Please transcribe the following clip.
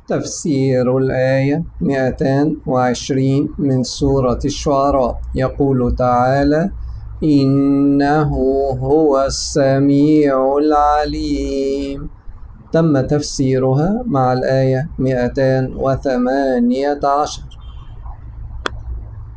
تفسير الآية 220 من سورة الشعراء. يقول تعالى: إنه هو السميع العليم. تم تفسيرها مع الآية 218.